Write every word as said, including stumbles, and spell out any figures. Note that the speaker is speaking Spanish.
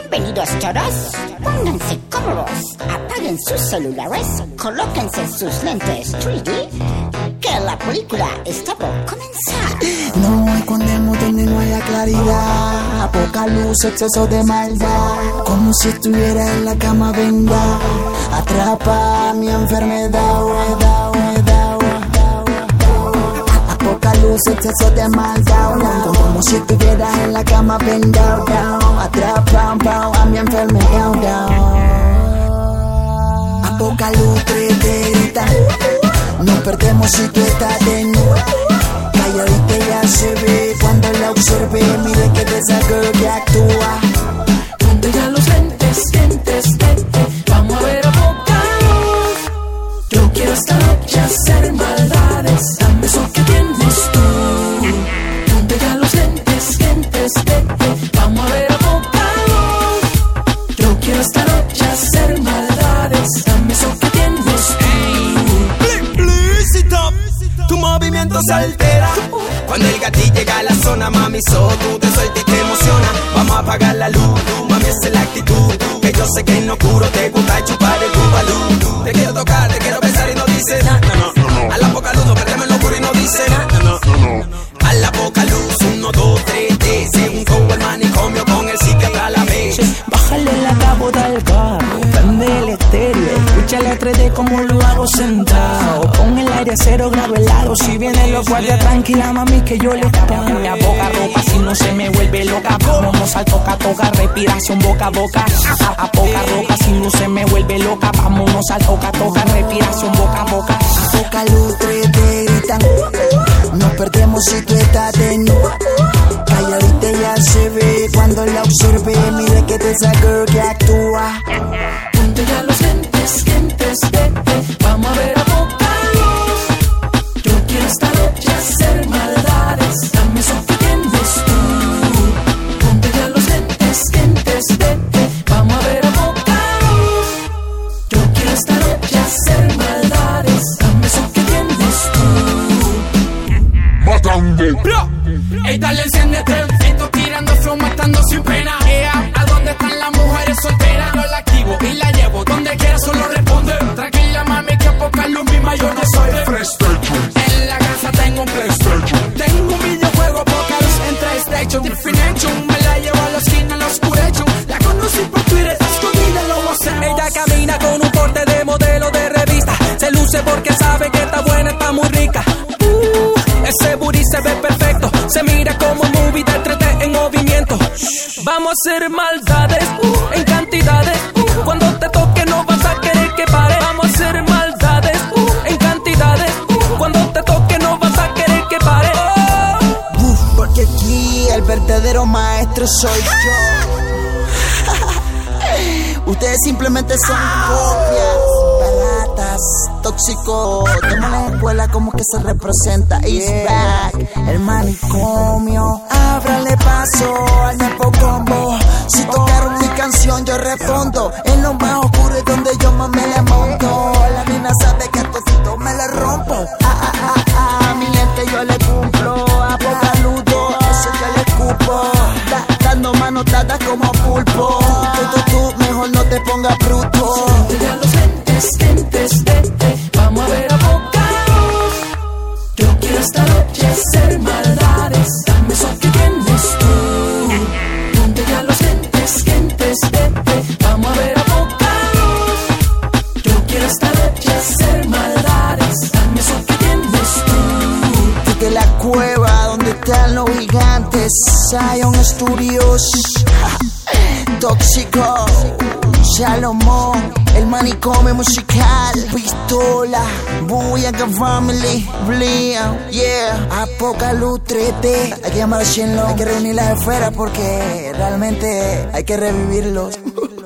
Bienvenidos todos, pónganse cómodos, apaguen sus celulares, colóquense sus lentes tres D, que la película está por comenzar. No escondemos donde no haya claridad, poca luz, exceso de maldad, como si estuviera en la cama, venga, atrapa mi enfermedad, weda, weda, weda. Poca luz, exceso de maldad, como si estuvieras en la cama, venga, atrapa a mi enfermedad. A poca luz, tres te gritan, nos perdemos si tú estás de nuevo. Calladita ya se ve cuando la observé, mire que de esa girl que actúa. Ponte ya los lentes, lentes, lentes, vamos a ver a poca luz. Yo quiero esta noche hacer maldades, dame eso que tienes tú. Ponte ya los lentes, lentes, lentes, vamos a ver a poca luz. Yo quiero esta noche hacer maldades, dame eso que tienes tú. Explícito, tu movimiento se altera cuando el gatito llega a la zona, mami, so tú te sueltas y te emociona. Vamos a apagar la luz, mami, esa es la actitud, que yo sé que no curo, te gusta chupar el bubalú. Te quiero tocar, te quiero besar y no dice nada, no, no, no. A la poca luz, no perdemos en lo oscuro y no dice nada, no, no, no. A la poca luz, uno, dos, tres, D, según como el manicomio con el psiquiatra a la vez. Bájale la capota al carro, prende el estéreo, escúchale a tres D como lo hago sentado. Pon el aire a cero, grabo el aro, si vienen los guardias tranquila mami que yo les pago. A poca ropa si no se me vuelve loca, vámonos al toca toca, respiración boca a boca. A, a poca ropa si no se me vuelve loca, vámonos al toca toca, respiración boca a boca. A poca luz, tres te gritan, nos perdemos si tú estás de nuevo. Calladita ya se ve cuando la observé, mire que de esa girl que actúa. Ponte ya los lentes, lentes, lentes, vamos a ver a poca luz. Yo quiero esta noche hacer maldades, dame eso que tienes tú. Ponte ya los lentes, lentes, lentes, vamos a ver a poca luz. Yo quiero esta noche hacer maldades, dame eso que tienes tú. Matando. Ey, dale, enciéndete, estoy tirando flow, matando sin pena. Ea, ¿a dónde están las mujeres solteras? Yo la activo y la llevo, donde quiera solo responde. Tranquila mami, que a poca luz misma yo no soy de PlayStation. En la casa tengo un PlayStation, tengo un videojuego, poca luz en tres Station. Definition, me la llevo a la esquina, en la oscurecho. La conocí por Twitter, escondida lo hacemos. Ella camina con un porte de modelo de revista, se luce porque sabe que está buena, está muy rica. Uh, ese booty se ve perfecto, se mira como movie de tres D en movimiento. Vamos a hacer maldades uh, en cantidades. Uh, cuando te toque no vas a querer que pare. Vamos a hacer maldades uh, en cantidades. Uh, cuando te toque no vas a querer que pare. Oh. Uf, porque aquí el verdadero maestro soy yo. Ustedes simplemente son copias baratas, tóxico. Toma la escuela como que se representa. It's back, el manicomio. Ábrale paso al Nepo Combo. Si tocaron mi canción yo respondo. En lo más oscuro es donde yo más me le monto. La mina sabe que a tocito me le rompo. Ah, ah, ah, ah, mi lente yo le cumplo. A poca ludo, eso yo le escupo. Da, dando manotadas como pulpo. Tú, tú, tú, mejor no te pongas bruto. Ponte ya los lentes, lentes, lentes, vamos a ver a poca luz. Yo quiero esta noche hacer maldades, dame eso que tienes tú. Ponte ya los lentes, lentes, lentes, vamos a ver a poca luz. Yo quiero esta noche hacer maldades, dame eso que tienes tú. Desde la cueva donde están los gigantes, Zion Studios, Tóxico, Salomón, el manicomio musical, Pistola, Booyaka Family, Bliam, yeah, a poca luz tres D. Hay que llamar a Shenlong, hay que reunir las esferas porque realmente hay que revivirlos.